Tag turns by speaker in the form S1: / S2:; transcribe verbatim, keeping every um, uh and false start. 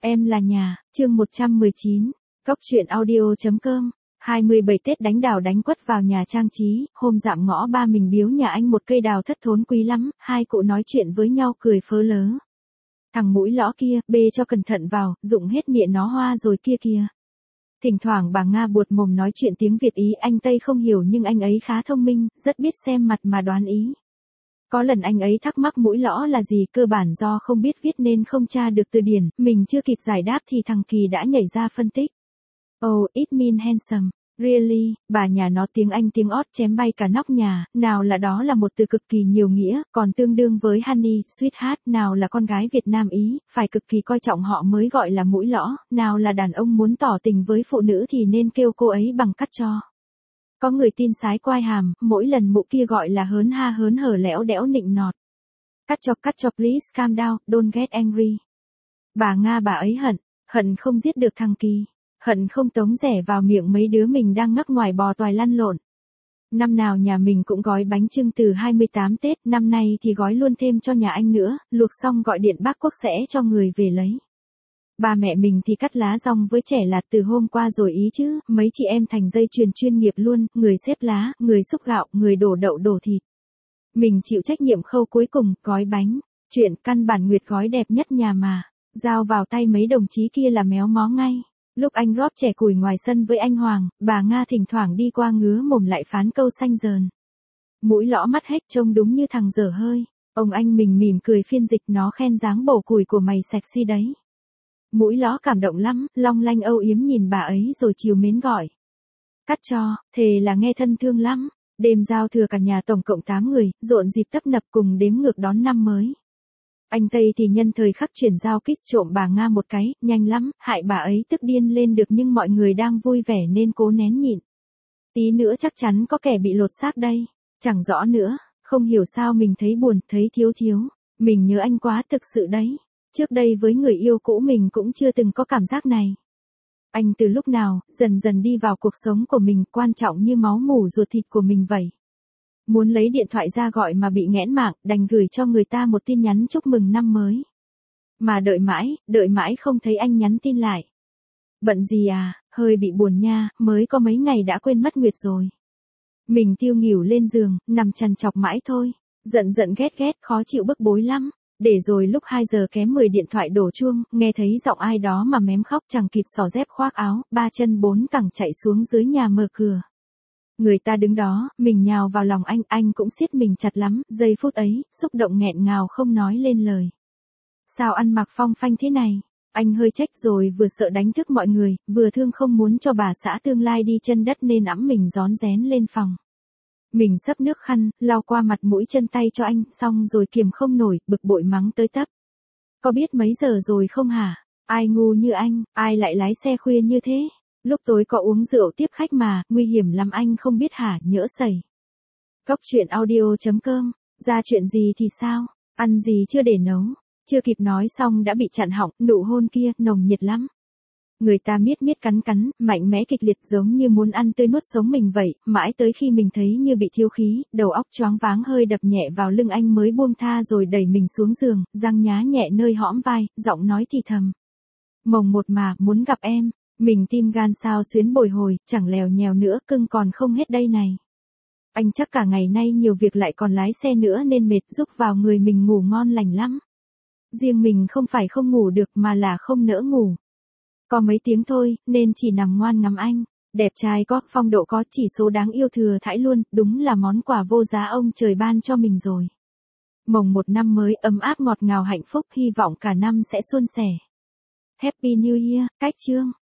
S1: Em là nhà, chương một trăm mười chín, Cốc truyện audio chấm com. hai mươi bảy Tết đánh đào đánh quất vào nhà trang trí, hôm dạm ngõ ba mình biếu nhà anh một cây đào thất thốn quý lắm, hai cụ nói chuyện với nhau cười phớ lớ. Thằng mũi lõ kia, bê cho cẩn thận vào, dụng hết mịa nó hoa rồi kia kìa. Thỉnh thoảng bà Nga buột mồm nói chuyện tiếng Việt Ý, anh Tây không hiểu nhưng anh ấy khá thông minh, rất biết xem mặt mà đoán ý. Có lần anh ấy thắc mắc mũi lõ là gì, cơ bản do không biết viết nên không tra được từ điển, mình chưa kịp giải đáp thì thằng Kỳ đã nhảy ra phân tích. Oh, it mean handsome. Really, bà nhà nó tiếng Anh tiếng Ót chém bay cả nóc nhà, nào là đó là một từ cực kỳ nhiều nghĩa, còn tương đương với honey, sweetheart, nào là con gái Việt Nam Ý, phải cực kỳ coi trọng họ mới gọi là mũi lõ, nào là đàn ông muốn tỏ tình với phụ nữ thì nên kêu cô ấy bằng cắt cho. Có người tin sái quai hàm, mỗi lần mụ kia gọi là hớn ha hớn hở lẽo đẽo nịnh nọt. Cắt cho cắt cho please calm down, don't get angry. Bà Nga bà ấy hận, hận không giết được thằng Kỳ. Hận không tống rẻ vào miệng mấy đứa mình đang ngắc ngoài bò toài lăn lộn. Năm nào nhà mình cũng gói bánh chưng từ hai mươi tám Tết, năm nay thì gói luôn thêm cho nhà anh nữa, luộc xong gọi điện bác Quốc sẽ cho người về lấy. Bà mẹ mình thì cắt lá rong với trẻ lạt từ hôm qua rồi ý chứ, mấy chị em thành dây chuyền chuyên nghiệp luôn, người xếp lá, người xúc gạo, người đổ đậu đổ thịt. Mình chịu trách nhiệm khâu cuối cùng, gói bánh. Chuyện căn bản Nguyệt gói đẹp nhất nhà mà, giao vào tay mấy đồng chí kia là méo mó ngay. Lúc anh Rob chẻ củi ngoài sân với anh Hoàng, bà Nga thỉnh thoảng đi qua ngứa mồm lại phán câu xanh dờn. Mũi lõ mắt hếch trông đúng như thằng dở hơi. Ông anh mình mỉm cười phiên dịch, nó khen dáng bổ củi của mày sexy đấy. Mũi lõ cảm động lắm, long lanh âu yếm nhìn bà ấy rồi chiều mến gọi. Cắt cho, thề là nghe thân thương lắm. Đêm giao thừa cả nhà tổng cộng tám người, rộn dịp tấp nập cùng đếm ngược đón năm mới. Anh Tây thì nhân thời khắc chuyển giao kiss trộm bà Nga một cái, nhanh lắm, hại bà ấy tức điên lên được nhưng mọi người đang vui vẻ nên cố nén nhịn. Tí nữa chắc chắn có kẻ bị lột xác đây. Chẳng rõ nữa, không hiểu sao mình thấy buồn, thấy thiếu thiếu. Mình nhớ anh quá thực sự đấy. Trước đây với người yêu cũ mình cũng chưa từng có cảm giác này. Anh từ lúc nào, dần dần đi vào cuộc sống của mình, quan trọng như máu mủ ruột thịt của mình vậy. Muốn lấy điện thoại ra gọi mà bị nghẽn mạng, đành gửi cho người ta một tin nhắn chúc mừng năm mới. Mà đợi mãi, đợi mãi không thấy anh nhắn tin lại. Bận gì à, hơi bị buồn nha, mới có mấy ngày đã quên mất Nguyệt rồi. Mình tiêu nghỉu lên giường, nằm trằn trọc mãi thôi. Giận giận ghét ghét, khó chịu bức bối lắm. Để rồi lúc hai giờ kém mười điện thoại đổ chuông, nghe thấy giọng ai đó mà mém khóc, chẳng kịp xỏ dép khoác áo, ba chân bốn cẳng chạy xuống dưới nhà mở cửa. Người ta đứng đó, mình nhào vào lòng anh, anh cũng siết mình chặt lắm, giây phút ấy, xúc động nghẹn ngào không nói lên lời. Sao ăn mặc phong phanh thế này? Anh hơi trách rồi vừa sợ đánh thức mọi người, vừa thương không muốn cho bà xã tương lai đi chân đất nên ẵm mình rón rén lên phòng. Mình xấp nước khăn, lau qua mặt mũi chân tay cho anh, xong rồi kiềm không nổi, bực bội mắng tới tấp. Có biết mấy giờ rồi không hả? Ai ngu như anh, ai lại lái xe khuya như thế? Lúc tối có uống rượu tiếp khách mà, nguy hiểm lắm anh không biết hả, nhỡ sẩy. Cốc truyện audio chấm com, ra chuyện gì thì sao, ăn gì chưa để nấu, chưa kịp nói xong đã bị chặn họng, nụ hôn kia, nồng nhiệt lắm. Người ta miết miết cắn cắn, mạnh mẽ kịch liệt giống như muốn ăn tươi nuốt sống mình vậy, mãi tới khi mình thấy như bị thiếu khí, đầu óc choáng váng hơi đập nhẹ vào lưng anh mới buông tha rồi đẩy mình xuống giường, răng nhá nhẹ nơi hõm vai, giọng nói thì thầm. Mồng một mà, muốn gặp em. Mình tim gan sao xuyến bồi hồi, chẳng lèo nhèo nữa, cưng còn không hết đây này. Anh chắc cả ngày nay nhiều việc lại còn lái xe nữa nên mệt, giúp vào người mình ngủ ngon lành lắm. Riêng mình không phải không ngủ được mà là không nỡ ngủ. Có mấy tiếng thôi, nên chỉ nằm ngoan ngắm anh. Đẹp trai có, phong độ có, chỉ số đáng yêu thừa thãi luôn, đúng là món quà vô giá ông trời ban cho mình rồi. Mồng một năm mới ấm áp ngọt ngào hạnh phúc, hy vọng cả năm sẽ suôn sẻ. Happy New Year, cách chương.